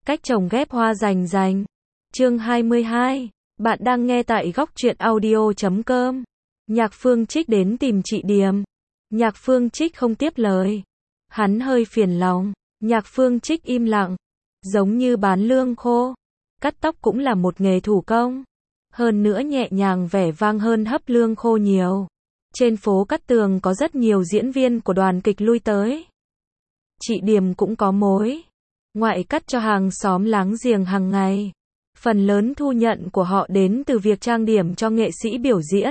Cách trồng ghép hoa rành rành. Chương 22. Bạn đang nghe tại góc truyện audio.com. Nhạc Phương Trích đến tìm chị Điềm. Nhạc Phương Trích không tiếp lời. Hắn hơi phiền lòng. Nhạc Phương Trích im lặng. Giống như bán lương khô. Cắt tóc cũng là một nghề thủ công. Hơn nữa nhẹ nhàng vẻ vang hơn hấp lương khô nhiều. Trên phố Cát Tường có rất nhiều diễn viên của đoàn kịch lui tới. Chị Điềm cũng có mối ngoại cắt cho hàng xóm láng giềng hàng ngày. Phần lớn thu nhận của họ đến từ việc trang điểm cho nghệ sĩ biểu diễn.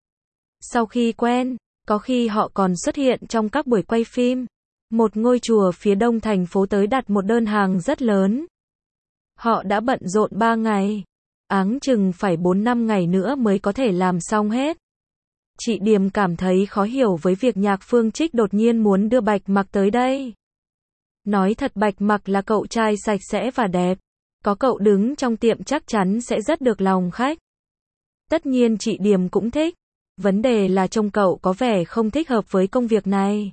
Sau khi quen, có khi họ còn xuất hiện trong các buổi quay phim. Một ngôi chùa phía đông thành phố tới đặt một đơn hàng rất lớn. Họ đã bận rộn 3 ngày. Áng chừng phải 4-5 ngày nữa mới có thể làm xong hết. Chị Điềm cảm thấy khó hiểu với việc Nhạc Phương Trích đột nhiên muốn đưa Bạch Mặc tới đây. Nói thật, Bạch Mặc là cậu trai sạch sẽ và đẹp. Có cậu đứng trong tiệm chắc chắn sẽ rất được lòng khách. Tất nhiên chị Điềm cũng thích. Vấn đề là trông cậu có vẻ không thích hợp với công việc này.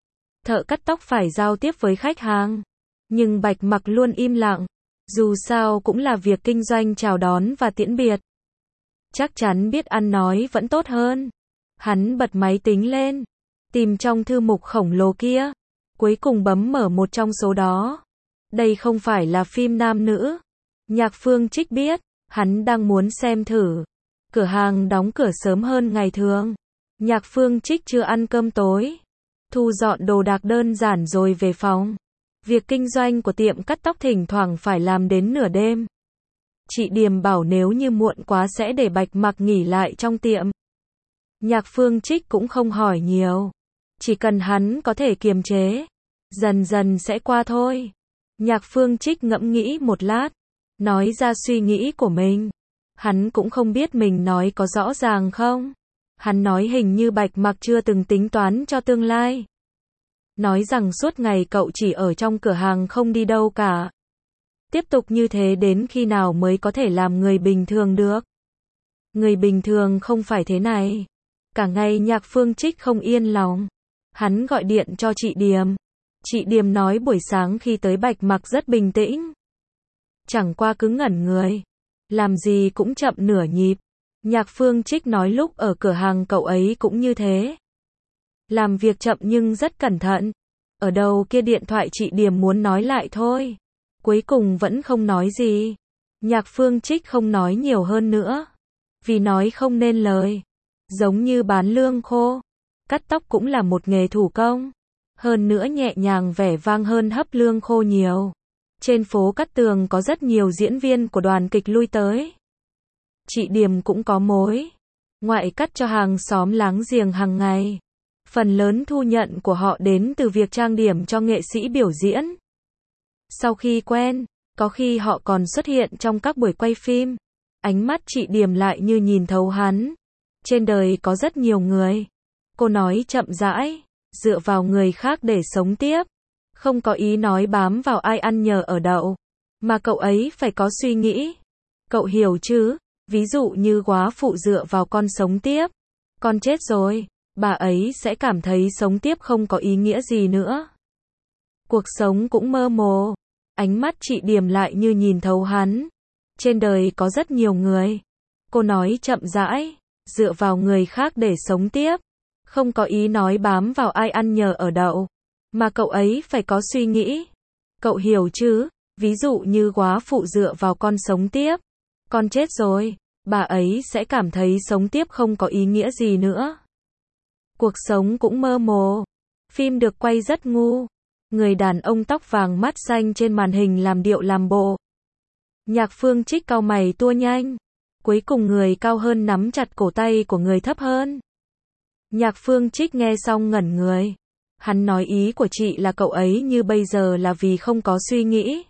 Thợ cắt tóc phải giao tiếp với khách hàng. Nhưng Bạch Mặc luôn im lặng. Dù sao cũng là việc kinh doanh chào đón và tiễn biệt. Chắc chắn biết ăn nói vẫn tốt hơn. Hắn bật máy tính lên. Tìm trong thư mục khổng lồ kia. Cuối cùng bấm mở một trong số đó. Đây không phải là phim nam nữ. Nhạc Phương Trích biết. Hắn đang muốn xem thử. Cửa hàng đóng cửa sớm hơn ngày thường. Nhạc Phương Trích chưa ăn cơm tối. Thu dọn đồ đạc đơn giản rồi về phòng. Việc kinh doanh của tiệm cắt tóc thỉnh thoảng phải làm đến nửa đêm. Chị Điềm bảo nếu như muộn quá sẽ để Bạch Mặc nghỉ lại trong tiệm. Nhạc Phương Trích cũng không hỏi nhiều. Chỉ cần hắn có thể kiềm chế. Dần dần sẽ qua thôi. Nhạc Phương Trích ngẫm nghĩ một lát. Nói ra suy nghĩ của mình. Hắn cũng không biết mình nói có rõ ràng không. Hắn nói hình như Bạch Mặc chưa từng tính toán cho tương lai. Nói rằng suốt ngày cậu chỉ ở trong cửa hàng không đi đâu cả. Tiếp tục như thế đến khi nào mới có thể làm người bình thường được. Người bình thường không phải thế này. Cả ngày Nhạc Phương Trích không yên lòng. Hắn gọi điện cho chị Điềm. Chị Điềm nói buổi sáng khi tới Bạch Mặc rất bình tĩnh. Chẳng qua cứ ngẩn người. Làm gì cũng chậm nửa nhịp. Nhạc Phương Trích nói lúc ở cửa hàng cậu ấy cũng như thế. Làm việc chậm nhưng rất cẩn thận. Ở đầu kia điện thoại chị Điềm muốn nói lại thôi. Cuối cùng vẫn không nói gì. Nhạc Phương Trích không nói nhiều hơn nữa. Vì nói không nên lời. Giống như bán lương khô. Cắt tóc cũng là một nghề thủ công. Hơn nữa nhẹ nhàng vẻ vang hơn hấp lương khô nhiều. Trên phố Cát Tường có rất nhiều diễn viên của đoàn kịch lui tới. Chị Điềm cũng có mối ngoại cắt cho hàng xóm láng giềng hàng ngày. Phần lớn thu nhận của họ đến từ việc trang điểm cho nghệ sĩ biểu diễn. Sau khi quen, có khi họ còn xuất hiện trong các buổi quay phim. Ánh mắt chị Điềm lại như nhìn thấu hắn. Trên đời có rất nhiều người. Cô nói chậm rãi, dựa vào người khác để sống tiếp. Không có ý nói bám vào ai ăn nhờ ở đậu. Mà cậu ấy phải có suy nghĩ. Cậu hiểu chứ? Ví dụ như góa phụ dựa vào con sống tiếp. Con chết rồi, bà ấy sẽ cảm thấy sống tiếp không có ý nghĩa gì nữa. Cuộc sống cũng mơ hồ. Ánh mắt chị Điềm lại như nhìn thấu hắn. Trên đời có rất nhiều người. Cô nói chậm rãi, dựa vào người khác để sống tiếp. Không có ý nói bám vào ai ăn nhờ ở đậu. Mà cậu ấy phải có suy nghĩ. Cậu hiểu chứ? Ví dụ như góa phụ dựa vào con sống tiếp. Con chết rồi, bà ấy sẽ cảm thấy sống tiếp không có ý nghĩa gì nữa. Cuộc sống cũng mơ hồ. Phim được quay rất ngu. Người đàn ông tóc vàng mắt xanh trên màn hình làm điệu làm bộ. Nhạc Phương Trích cau mày tua nhanh. Cuối cùng người cao hơn nắm chặt cổ tay của người thấp hơn. Nhạc Phương Trích nghe xong ngẩn người. Hắn nói ý của chị là cậu ấy như bây giờ là vì không có suy nghĩ.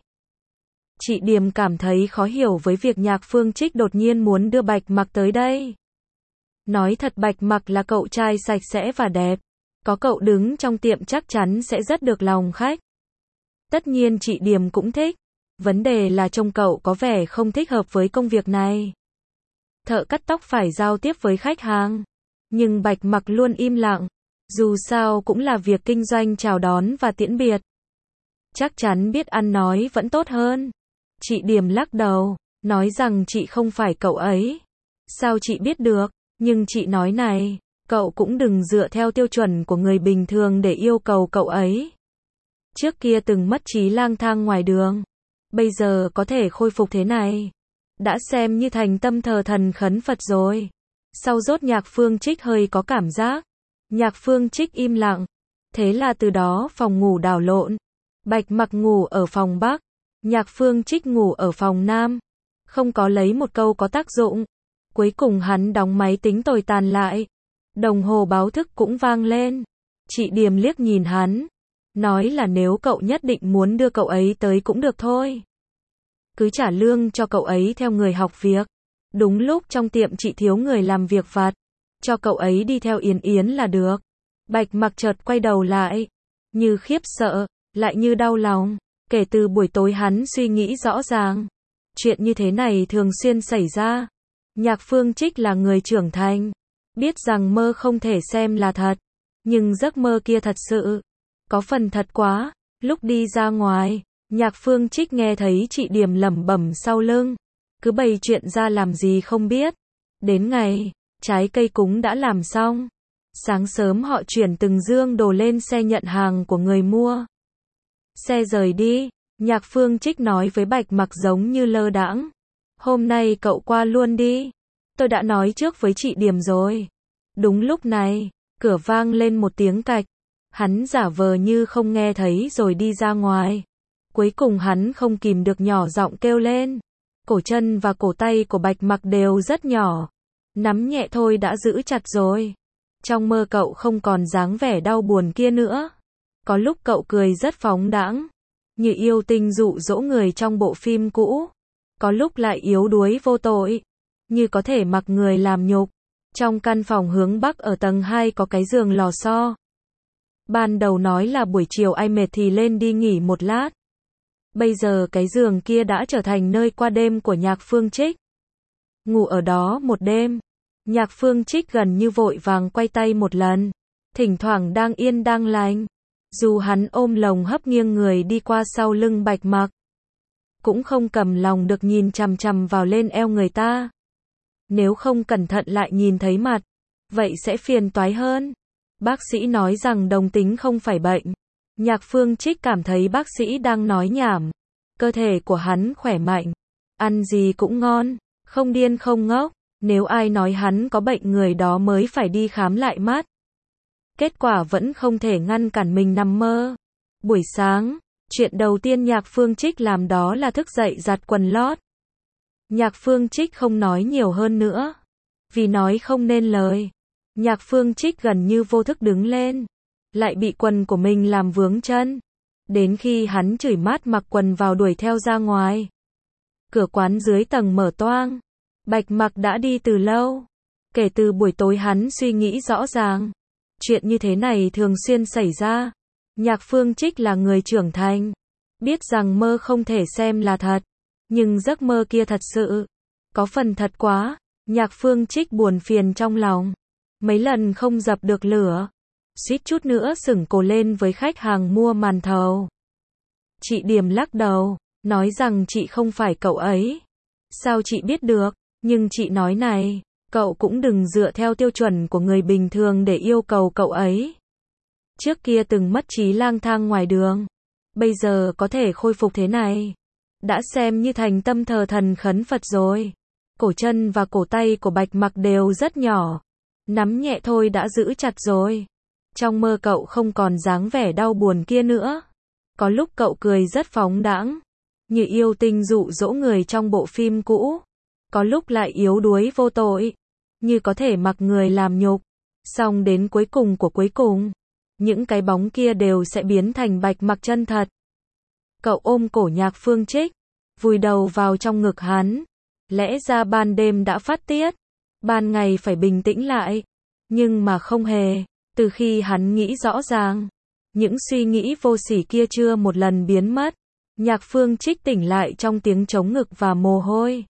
Chị Điềm cảm thấy khó hiểu với việc Nhạc Phương Trích đột nhiên muốn đưa Bạch Mặc tới đây. Nói thật, Bạch Mặc là cậu trai sạch sẽ và đẹp. Có cậu đứng trong tiệm chắc chắn sẽ rất được lòng khách. Tất nhiên chị Điềm cũng thích. Vấn đề là trông cậu có vẻ không thích hợp với công việc này. Thợ cắt tóc phải giao tiếp với khách hàng. Nhưng Bạch Mặc luôn im lặng. Dù sao cũng là việc kinh doanh chào đón và tiễn biệt. Chắc chắn biết ăn nói vẫn tốt hơn. Chị Điềm lắc đầu, nói rằng chị không phải cậu ấy. Sao chị biết được? Nhưng chị nói này, cậu cũng đừng dựa theo tiêu chuẩn của người bình thường để yêu cầu cậu ấy. Trước kia từng mất trí lang thang ngoài đường, bây giờ có thể khôi phục thế này, đã xem như thành tâm thờ thần khấn Phật rồi. Sau rốt Nhạc Phương Trích hơi có cảm giác. Nhạc Phương Trích im lặng. Thế là từ đó phòng ngủ đảo lộn. Bạch Mặc ngủ ở phòng Bắc, Nhạc Phương Trích ngủ ở phòng Nam. Không có lấy một câu có tác dụng. Cuối cùng hắn đóng máy tính tồi tàn lại. Đồng hồ báo thức cũng vang lên. Chị Điềm liếc nhìn hắn, nói là nếu cậu nhất định muốn đưa cậu ấy tới cũng được thôi. Cứ trả lương cho cậu ấy theo người học việc. Đúng lúc trong tiệm chị thiếu người làm việc vặt, cho cậu ấy đi theo Yến Yến là được. Bạch Mặc chợt quay đầu lại, như khiếp sợ, lại như đau lòng. Kể từ buổi tối hắn suy nghĩ rõ ràng, chuyện như thế này thường xuyên xảy ra. Nhạc Phương Trích là người trưởng thành, biết rằng mơ không thể xem là thật, nhưng giấc mơ kia thật sự có phần thật quá. Lúc đi ra ngoài, Nhạc Phương Trích nghe thấy chị Điềm lẩm bẩm sau lưng, cứ bày chuyện ra làm gì không biết. Đến ngày, trái cây cúng đã làm xong. Sáng sớm họ chuyển từng dương đồ lên xe nhận hàng của người mua. Xe rời đi, Nhạc Phương Trích nói với Bạch Mặc giống như lơ đãng. Hôm nay cậu qua luôn đi. Tôi đã nói trước với chị Điềm rồi. Đúng lúc này, cửa vang lên một tiếng cạch. Hắn giả vờ như không nghe thấy rồi đi ra ngoài. Cuối cùng hắn không kìm được nhỏ giọng kêu lên. Cổ chân và cổ tay của Bạch Mặc đều rất nhỏ. Nắm nhẹ thôi đã giữ chặt rồi. Trong mơ cậu không còn dáng vẻ đau buồn kia nữa. Có lúc cậu cười rất phóng đãng, như yêu tinh dụ dỗ người trong bộ phim cũ. Có lúc lại yếu đuối vô tội, như có thể mặc người làm nhục. Trong căn phòng hướng Bắc ở tầng 2 có cái giường lò xo. Ban đầu nói là buổi chiều ai mệt thì lên đi nghỉ một lát. Bây giờ cái giường kia đã trở thành nơi qua đêm của Nhạc Phương Trích. Ngủ ở đó một đêm, Nhạc Phương Trích gần như vội vàng quay tay một lần, thỉnh thoảng đang yên đang lành. Dù hắn ôm lồng hấp nghiêng người đi qua sau lưng Bạch Mặc, cũng không cầm lòng được nhìn chằm chằm vào lên eo người ta. Nếu không cẩn thận lại nhìn thấy mặt, vậy sẽ phiền toái hơn. Bác sĩ nói rằng đồng tính không phải bệnh. Nhạc Phương Trích cảm thấy bác sĩ đang nói nhảm. Cơ thể của hắn khỏe mạnh, ăn gì cũng ngon, không điên không ngốc. Nếu ai nói hắn có bệnh người đó mới phải đi khám lại mắt. Kết quả vẫn không thể ngăn cản mình nằm mơ. Buổi sáng, chuyện đầu tiên Nhạc Phương Trích làm đó là thức dậy giặt quần lót. Nhạc Phương Trích không nói nhiều hơn nữa, vì nói không nên lời. Nhạc Phương Trích gần như vô thức đứng lên, lại bị quần của mình làm vướng chân. Đến khi hắn chửi mát mặc quần vào đuổi theo ra ngoài. Cửa quán dưới tầng mở toang. Bạch Mặc đã đi từ lâu. Kể từ buổi tối hắn suy nghĩ rõ ràng, chuyện như thế này thường xuyên xảy ra. Nhạc Phương Trích là người trưởng thành, biết rằng mơ không thể xem là thật, nhưng giấc mơ kia thật sự có phần thật quá. Nhạc Phương Trích buồn phiền trong lòng, mấy lần không dập được lửa, suýt chút nữa sửng cổ lên với khách hàng mua màn thầu. Chị Điềm lắc đầu, nói rằng chị không phải cậu ấy. Sao chị biết được? Nhưng chị nói này, cậu cũng đừng dựa theo tiêu chuẩn của người bình thường để yêu cầu cậu ấy. Trước kia từng mất trí lang thang ngoài đường, bây giờ có thể khôi phục thế này, đã xem như thành tâm thờ thần khấn Phật rồi. Cổ chân và cổ tay của Bạch Mặc đều rất nhỏ, nắm nhẹ thôi đã giữ chặt rồi. Trong mơ cậu không còn dáng vẻ đau buồn kia nữa. Có lúc cậu cười rất phóng đãng, như yêu tinh dụ dỗ người trong bộ phim cũ. Có lúc lại yếu đuối vô tội, như có thể mặc người làm nhục. Xong đến cuối cùng của cuối cùng, những cái bóng kia đều sẽ biến thành Bạch Mặc chân thật. Cậu ôm cổ Nhạc Phương Trích, vùi đầu vào trong ngực hắn. Lẽ ra ban đêm đã phát tiết, ban ngày phải bình tĩnh lại, nhưng mà không hề. Từ khi hắn nghĩ rõ ràng, những suy nghĩ vô sỉ kia chưa một lần biến mất. Nhạc Phương Trích tỉnh lại trong tiếng trống ngực và mồ hôi.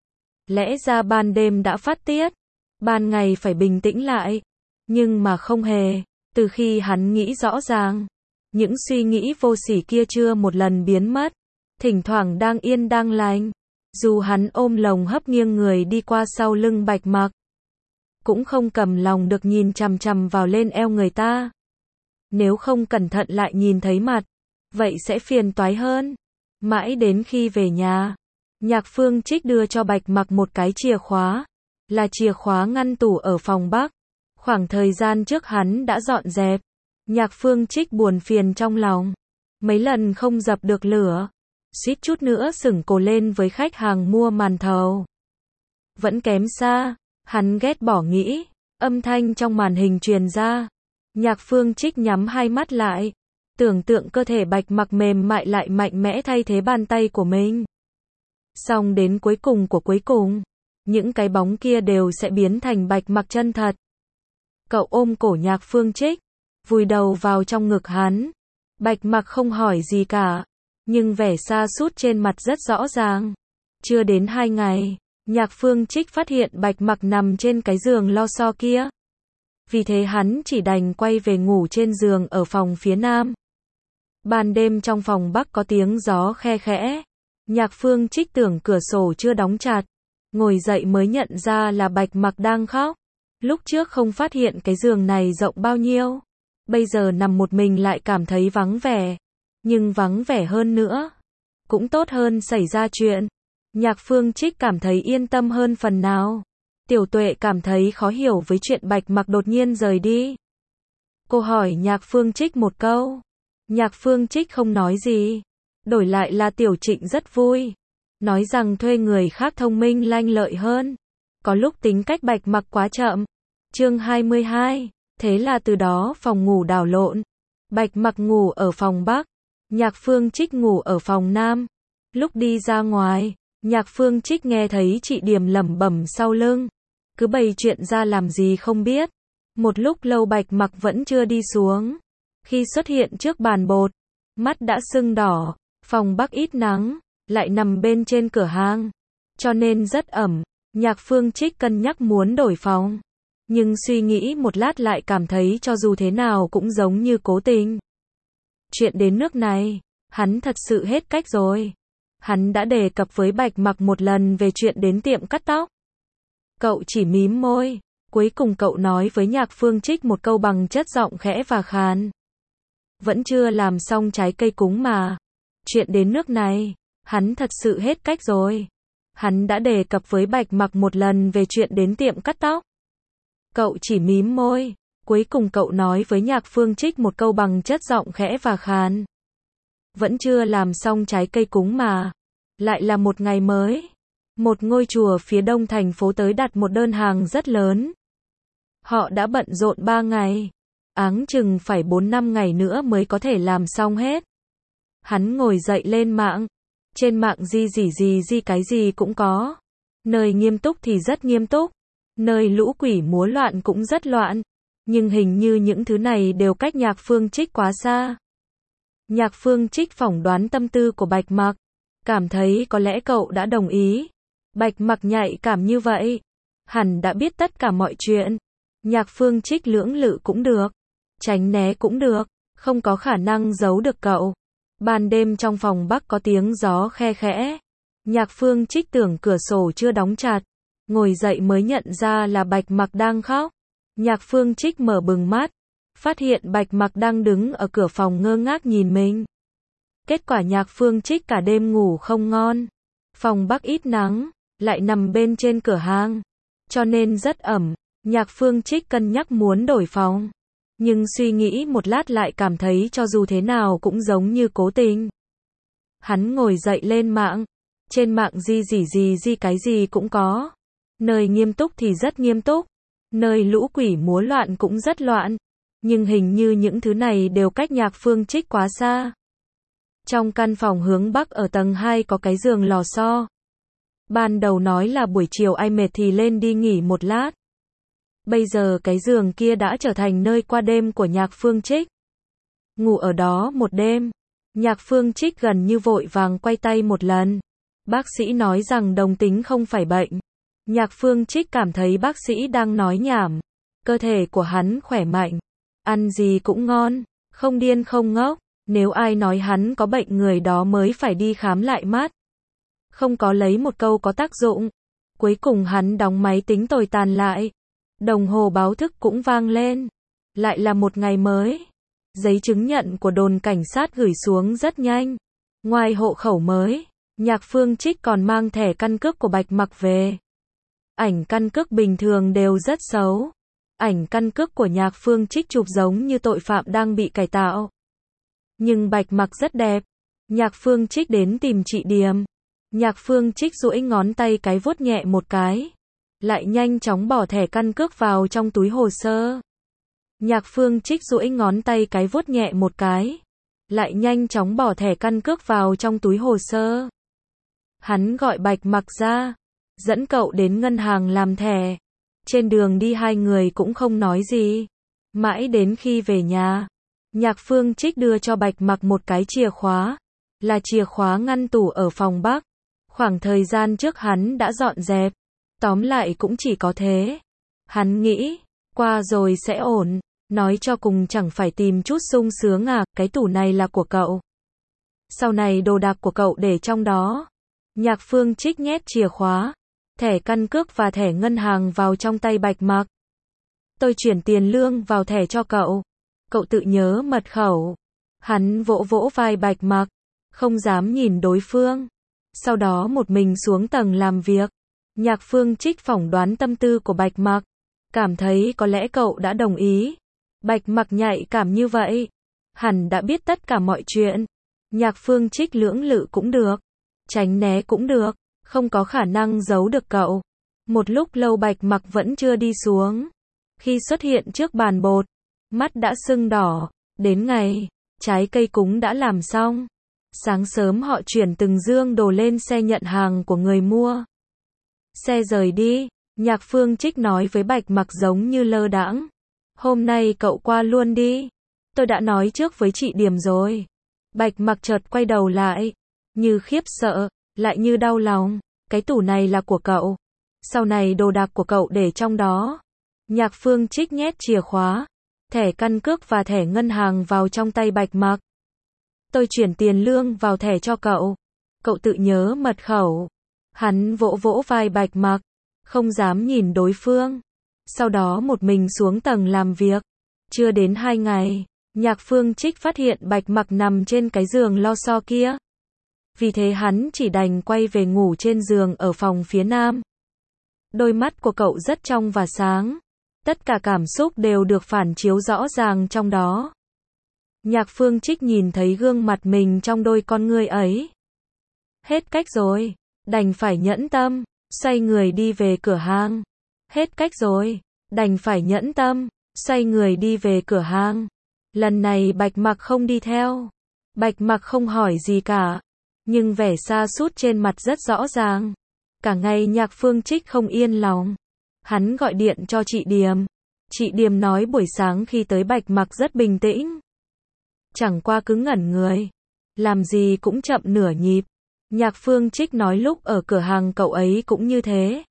Lẽ ra ban đêm đã phát tiết, ban ngày phải bình tĩnh lại, nhưng mà không hề. Từ khi hắn nghĩ rõ ràng, những suy nghĩ vô sỉ kia chưa một lần biến mất. thỉnh thoảng đang yên đang lành. Dù hắn ôm lồng hấp nghiêng người đi qua sau lưng Bạch Mặc, cũng không cầm lòng được nhìn chằm chằm vào lên eo người ta. Nếu không cẩn thận lại nhìn thấy mặt, vậy sẽ phiền toái hơn. Mãi đến khi về nhà, Nhạc Phương Trích đưa cho Bạch Mặc một cái chìa khóa, là chìa khóa ngăn tủ ở phòng Bắc. Khoảng thời gian trước hắn đã dọn dẹp. Nhạc Phương Trích buồn phiền trong lòng, mấy lần không dập được lửa, suýt chút nữa sửng cổ lên với khách hàng mua màn thầu. Vẫn kém xa, hắn ghét bỏ nghĩ. Âm thanh trong màn hình truyền ra. Nhạc Phương Trích nhắm hai mắt lại, tưởng tượng cơ thể Bạch Mặc mềm mại lại mạnh mẽ thay thế bàn tay của mình. Xong đến cuối cùng của cuối cùng, những cái bóng kia đều sẽ biến thành Bạch Mặc chân thật. Cậu ôm cổ Nhạc Phương Trích, vùi đầu vào trong ngực hắn. Bạch Mặc không hỏi gì cả, nhưng vẻ sa sút trên mặt rất rõ ràng. Chưa đến 2 ngày, Nhạc Phương Trích phát hiện Bạch Mặc nằm trên cái giường lo xo kia. Vì thế hắn chỉ đành quay về ngủ trên giường ở phòng phía nam. Ban đêm trong phòng Bắc có tiếng gió khe khẽ. Nhạc Phương Trích tưởng cửa sổ chưa đóng chặt, ngồi dậy mới nhận ra là Bạch Mặc đang khóc. Lúc trước không phát hiện cái giường này rộng bao nhiêu, bây giờ nằm một mình lại cảm thấy vắng vẻ. Nhưng vắng vẻ hơn nữa, cũng tốt hơn xảy ra chuyện. Nhạc Phương Trích cảm thấy yên tâm hơn phần nào. Tiểu Tuệ cảm thấy khó hiểu với chuyện Bạch Mặc đột nhiên rời đi. Cô hỏi Nhạc Phương Trích một câu. Nhạc Phương Trích không nói gì. Đổi lại là Tiểu Trịnh rất vui, nói rằng thuê người khác thông minh lanh lợi hơn. Có lúc tính cách Bạch Mặc quá chậm. Chương 22. Thế là từ đó phòng ngủ đảo lộn. Bạch Mặc ngủ ở phòng Bắc, Nhạc Phương Trích ngủ ở phòng Nam. Lúc đi ra ngoài, Nhạc Phương Trích nghe thấy chị Điềm lẩm bẩm sau lưng, cứ bày chuyện ra làm gì không biết. Một lúc lâu Bạch Mặc vẫn chưa đi xuống. Khi xuất hiện trước bàn bột, mắt đã sưng đỏ. Phòng Bắc ít nắng, lại nằm bên trên cửa hang, cho nên rất ẩm. Nhạc Phương Trích cân nhắc muốn đổi phòng, nhưng suy nghĩ một lát lại cảm thấy cho dù thế nào cũng giống như cố tình. Chuyện đến nước này, hắn thật sự hết cách rồi. Hắn đã đề cập với Bạch Mặc một lần về chuyện đến tiệm cắt tóc. Cậu chỉ mím môi, cuối cùng cậu nói với Nhạc Phương Trích một câu bằng chất giọng khẽ và khàn. Vẫn chưa làm xong trái cây cúng mà. Chuyện đến nước này, hắn thật sự hết cách rồi. Hắn đã đề cập với Bạch Mặc một lần về chuyện đến tiệm cắt tóc. Cậu chỉ mím môi, cuối cùng cậu nói với Nhạc Phương Trích một câu bằng chất giọng khẽ và khàn. Vẫn chưa làm xong trái cây cúng mà. Lại là một ngày mới. Một ngôi chùa phía đông thành phố tới đặt một đơn hàng rất lớn. Họ đã bận rộn 3 ngày. Áng chừng phải 4-5 ngày nữa mới có thể làm xong hết. Hắn ngồi dậy lên mạng. Trên mạng gì cái gì cũng có. Nơi nghiêm túc thì rất nghiêm túc. Nơi lũ quỷ múa loạn cũng rất loạn. Nhưng hình như những thứ này đều cách Nhạc Phương Trích quá xa. Nhạc Phương Trích phỏng đoán tâm tư của Bạch Mặc. Cảm thấy có lẽ cậu đã đồng ý. Bạch Mặc nhạy cảm như vậy, hẳn đã biết tất cả mọi chuyện. Nhạc Phương Trích lưỡng lự cũng được, tránh né cũng được, không có khả năng giấu được cậu. Ban đêm trong phòng Bắc có tiếng gió khe khẽ. Nhạc Phương Trích tưởng cửa sổ chưa đóng chặt, ngồi dậy mới nhận ra là Bạch Mặc đang khóc. Nhạc Phương Trích mở bừng mắt, phát hiện Bạch Mặc đang đứng ở cửa phòng ngơ ngác nhìn mình. Kết quả Nhạc Phương Trích cả đêm ngủ không ngon. Phòng Bắc ít nắng, lại nằm bên trên cửa hang, cho nên rất ẩm. Nhạc Phương Trích cân nhắc muốn đổi phòng, nhưng suy nghĩ một lát lại cảm thấy cho dù thế nào cũng giống như cố tình. Hắn ngồi dậy lên mạng. Trên mạng gì cái gì cũng có. Nơi nghiêm túc thì rất nghiêm túc. Nơi lũ quỷ múa loạn cũng rất loạn. Nhưng hình như những thứ này đều cách Nhạc Phương Trích quá xa. Trong căn phòng hướng Bắc ở tầng 2 có cái giường lò xo. Ban đầu nói là buổi chiều ai mệt thì lên đi nghỉ một lát. Bây giờ cái giường kia đã trở thành nơi qua đêm của Nhạc Phương Trích. Ngủ ở đó một đêm, Nhạc Phương Trích gần như vội vàng quay tay một lần. Bác sĩ nói rằng đồng tính không phải bệnh. Nhạc Phương Trích cảm thấy bác sĩ đang nói nhảm. Cơ thể của hắn khỏe mạnh, ăn gì cũng ngon, không điên không ngốc. Nếu ai nói hắn có bệnh người đó mới phải đi khám lại mắt. Không có lấy một câu có tác dụng. Cuối cùng hắn đóng máy tính tồi tàn lại. Đồng hồ báo thức cũng vang lên. Lại là một ngày mới. Giấy chứng nhận của đồn cảnh sát gửi xuống rất nhanh. Ngoài hộ khẩu mới, Nhạc Phương Trích còn mang thẻ căn cước của Bạch Mặc về. Ảnh căn cước bình thường đều rất xấu. Ảnh căn cước của Nhạc Phương Trích chụp giống như tội phạm đang bị cải tạo. Nhưng Bạch Mặc rất đẹp. Nhạc Phương Trích đến tìm chị Điềm. Nhạc Phương Trích duỗi ngón tay cái vuốt nhẹ một cái. Lại nhanh chóng bỏ thẻ căn cước vào trong túi hồ sơ. Nhạc Phương Trích duỗi ngón tay cái vuốt nhẹ một cái. Lại nhanh chóng bỏ thẻ căn cước vào trong túi hồ sơ. Hắn gọi Bạch Mặc ra. Dẫn cậu đến ngân hàng làm thẻ. Trên đường đi hai người cũng không nói gì. Mãi đến khi về nhà. Nhạc Phương Trích đưa cho Bạch Mặc một cái chìa khóa. Là chìa khóa ngăn tủ ở phòng Bắc. Khoảng thời gian trước hắn đã dọn dẹp. Tóm lại cũng chỉ có thế. Hắn nghĩ, qua rồi sẽ ổn. Nói cho cùng chẳng phải tìm chút sung sướng à, cái tủ này là của cậu. Sau này đồ đạc của cậu để trong đó. Nhạc Phương Trích nhét chìa khóa, thẻ căn cước và thẻ ngân hàng vào trong tay Bạch Mặc. Tôi chuyển tiền lương vào thẻ cho cậu. Cậu tự nhớ mật khẩu. Hắn vỗ vỗ vai Bạch Mặc, không dám nhìn đối phương. Sau đó một mình xuống tầng làm việc. Nhạc Phương Trích phỏng đoán tâm tư của Bạch Mặc. Cảm thấy có lẽ cậu đã đồng ý. Bạch Mặc nhạy cảm như vậy. Hẳn đã biết tất cả mọi chuyện. Nhạc Phương Trích lưỡng lự cũng được. Tránh né cũng được. Không có khả năng giấu được cậu. Một lúc lâu Bạch Mặc vẫn chưa đi xuống. Khi xuất hiện trước bàn bột, mắt đã sưng đỏ. Đến ngày, trái cây cúng đã làm xong. Sáng sớm họ chuyển từng dương đồ lên xe nhận hàng của người mua. Xe rời đi, Nhạc Phương Trích nói với Bạch Mặc giống như lơ đãng. Hôm nay cậu qua luôn đi. Tôi đã nói trước với chị Điềm rồi. Bạch Mặc chợt quay đầu lại. Như khiếp sợ, lại như đau lòng. Cái tủ này là của cậu. Sau này đồ đạc của cậu để trong đó. Nhạc Phương Trích nhét chìa khóa, thẻ căn cước và thẻ ngân hàng vào trong tay Bạch Mặc. Tôi chuyển tiền lương vào thẻ cho cậu. Cậu tự nhớ mật khẩu. Hắn vỗ vỗ vai Bạch Mặc, không dám nhìn đối phương. Sau đó một mình xuống tầng làm việc. Chưa đến 2 ngày, Nhạc Phương Trích phát hiện Bạch Mặc nằm trên cái giường lo xo kia. Vì thế hắn chỉ đành quay về ngủ trên giường ở phòng phía nam. Đôi mắt của cậu rất trong và sáng. Tất cả cảm xúc đều được phản chiếu rõ ràng trong đó. Nhạc Phương Trích nhìn thấy gương mặt mình trong đôi con ngươi ấy. Hết cách rồi, đành phải nhẫn tâm, xoay người đi về cửa hàng. Hết cách rồi, đành phải nhẫn tâm, xoay người đi về cửa hàng. Lần này Bạch Mặc không đi theo. Bạch Mặc không hỏi gì cả. Nhưng vẻ sa sút trên mặt rất rõ ràng. Cả ngày Nhạc Phương Trích không yên lòng. Hắn gọi điện cho chị Điềm. Chị Điềm nói buổi sáng khi tới Bạch Mặc rất bình tĩnh. Chẳng qua cứ ngẩn người. Làm gì cũng chậm nửa nhịp. Nhạc Phương Trích nói lúc ở cửa hàng cậu ấy cũng như thế.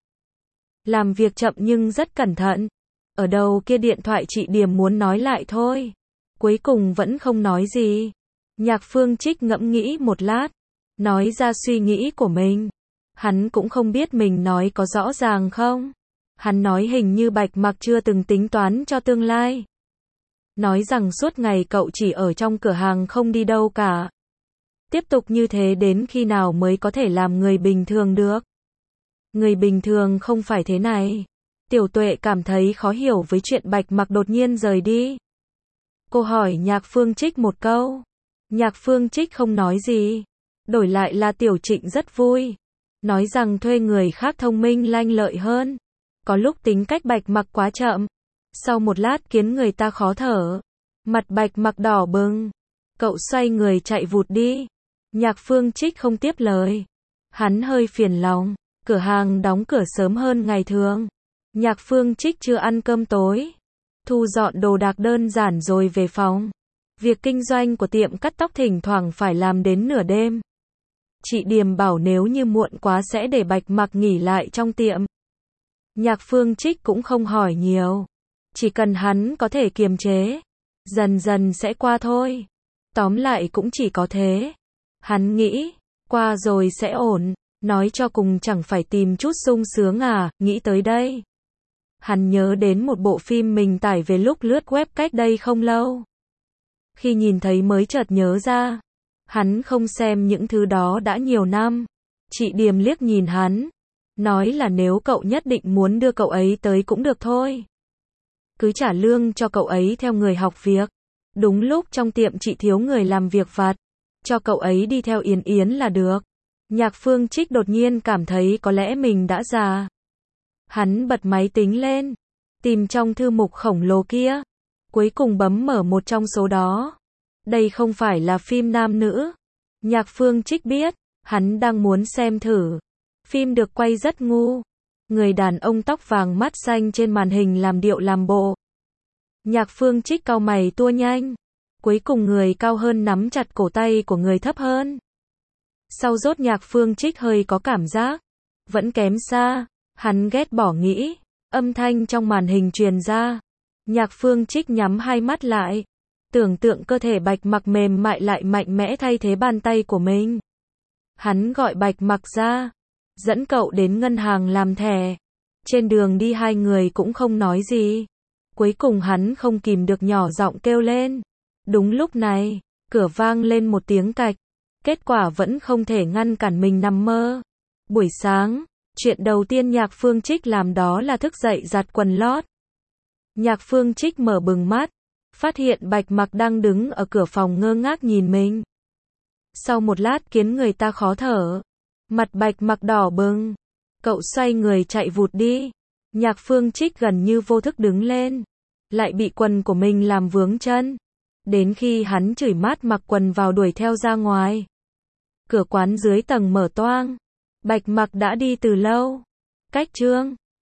Làm việc chậm nhưng rất cẩn thận. Ở đầu kia điện thoại chị Điềm muốn nói lại thôi. Cuối cùng vẫn không nói gì. Nhạc Phương Trích ngẫm nghĩ một lát. Nói ra suy nghĩ của mình. Hắn cũng không biết mình nói có rõ ràng không. Hắn nói hình như Bạch Mặc chưa từng tính toán cho tương lai. Nói rằng suốt ngày cậu chỉ ở trong cửa hàng không đi đâu cả. Tiếp tục như thế đến khi nào mới có thể làm người bình thường được. Người bình thường không phải thế này. Tiểu Tuệ cảm thấy khó hiểu với chuyện Bạch Mặc đột nhiên rời đi. Cô hỏi Nhạc Phương Trích một câu. Nhạc Phương Trích không nói gì. Đổi lại là Tiểu Trịnh rất vui. Nói rằng thuê người khác thông minh lanh lợi hơn. Có lúc tính cách Bạch Mặc quá chậm. Sau một lát khiến người ta khó thở. Mặt Bạch Mặc đỏ bừng. Cậu xoay người chạy vụt đi. Nhạc Phương Trích không tiếp lời. Hắn hơi phiền lòng. Cửa hàng đóng cửa sớm hơn ngày thường. Nhạc Phương Trích chưa ăn cơm tối. Thu dọn đồ đạc đơn giản rồi về phòng. Việc kinh doanh của tiệm cắt tóc thỉnh thoảng phải làm đến nửa đêm. Chị Điềm bảo nếu như muộn quá sẽ để Bạch Mặc nghỉ lại trong tiệm. Nhạc Phương Trích cũng không hỏi nhiều. Chỉ cần hắn có thể kiềm chế. Dần dần sẽ qua thôi. Tóm lại cũng chỉ có thế. Hắn nghĩ, qua rồi sẽ ổn, nói cho cùng chẳng phải tìm chút sung sướng à, nghĩ tới đây. Hắn nhớ đến một bộ phim mình tải về lúc lướt web cách đây không lâu. Khi nhìn thấy mới chợt nhớ ra, hắn không xem những thứ đó đã nhiều năm. Chị Điềm liếc nhìn hắn, nói là nếu cậu nhất định muốn đưa cậu ấy tới cũng được thôi. Cứ trả lương cho cậu ấy theo người học việc. Đúng lúc trong tiệm chị thiếu người làm việc vặt, cho cậu ấy đi theo Yến Yến là được. Nhạc Phương Trích đột nhiên cảm thấy có lẽ mình đã già. Hắn bật máy tính lên, tìm trong thư mục khổng lồ kia, cuối cùng bấm mở một trong số đó. Đây không phải là phim nam nữ. Nhạc Phương Trích biết, hắn đang muốn xem thử. Phim được quay rất ngu. Người đàn ông tóc vàng mắt xanh trên màn hình làm điệu làm bộ. Nhạc Phương Trích cau mày tua nhanh. Cuối cùng người cao hơn nắm chặt cổ tay của người thấp hơn. Sau rốt Nhạc Phương Trích hơi có cảm giác vẫn kém xa. Hắn ghét bỏ nghĩ. Âm thanh trong màn hình truyền ra. Nhạc Phương Trích nhắm hai mắt lại. Tưởng tượng cơ thể Bạch Mặc mềm mại lại mạnh mẽ thay thế bàn tay của mình. Hắn gọi Bạch Mặc ra, dẫn cậu đến ngân hàng làm thẻ. Trên đường đi hai người cũng không nói gì. Cuối cùng hắn không kìm được nhỏ giọng kêu lên. Đúng lúc này, cửa vang lên một tiếng cạch. Kết quả vẫn không thể ngăn cản mình nằm mơ. Buổi sáng, chuyện đầu tiên Nhạc Phương Trích làm đó là thức dậy giặt quần lót. Nhạc Phương Trích mở bừng mắt, phát hiện Bạch Mặc đang đứng ở cửa phòng ngơ ngác nhìn mình. Sau một lát khiến người ta khó thở. Mặt Bạch Mặc đỏ bừng. Cậu xoay người chạy vụt đi. Nhạc Phương Trích gần như vô thức đứng lên. Lại bị quần của mình làm vướng chân. Đến khi hắn chửi mát mặc quần vào đuổi theo ra ngoài. Cửa quán dưới tầng mở toang. Bạch Mặc đã đi từ lâu. Cách chương